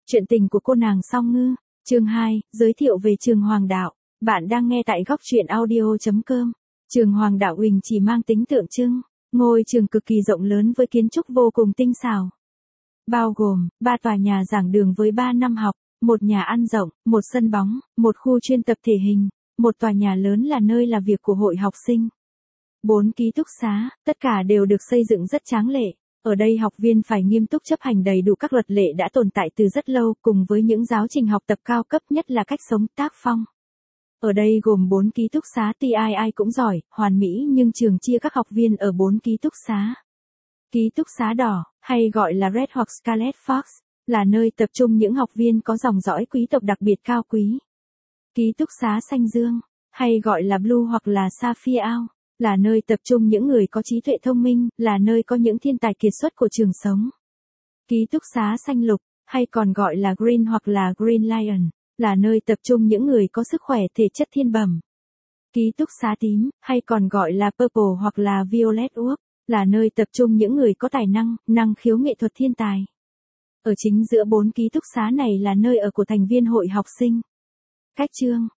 Chuyện tình của cô nàng Song Ngư, chương 2, giới thiệu về trường Hoàng Đạo. Bạn đang nghe tại góc truyện audio.com. Trường Hoàng Đạo Huỳnh chỉ mang tính tượng trưng, ngôi trường cực kỳ rộng lớn với kiến trúc vô cùng tinh xảo. Bao gồm 3 tòa nhà giảng đường với 3 năm học, một nhà ăn rộng, một sân bóng, một khu chuyên tập thể hình, một tòa nhà lớn là nơi làm việc của hội học sinh. 4 ký túc xá, tất cả đều được xây dựng rất tráng lệ. Ở đây học viên phải nghiêm túc chấp hành đầy đủ các luật lệ đã tồn tại từ rất lâu cùng với những giáo trình học tập cao cấp nhất là cách sống tác phong. Ở đây gồm 4 ký túc xá tuy ai cũng giỏi, hoàn mỹ nhưng trường chia các học viên ở 4 ký túc xá. Ký túc xá đỏ, hay gọi là Red hoặc Scarlet Fox, là nơi tập trung những học viên có dòng dõi quý tộc đặc biệt cao quý. Ký túc xá xanh dương, hay gọi là Blue hoặc là Sapphire Owl, là nơi tập trung những người có trí tuệ thông minh, là nơi có những thiên tài kiệt xuất của trường sống. Ký túc xá xanh lục, hay còn gọi là Green hoặc là Green Lion, là nơi tập trung những người có sức khỏe thể chất thiên bẩm. Ký túc xá tím, hay còn gọi là Purple hoặc là Violet Orb, là nơi tập trung những người có tài năng, năng khiếu nghệ thuật thiên tài. Ở chính giữa 4 ký túc xá này là nơi ở của thành viên hội học sinh. Cách chương,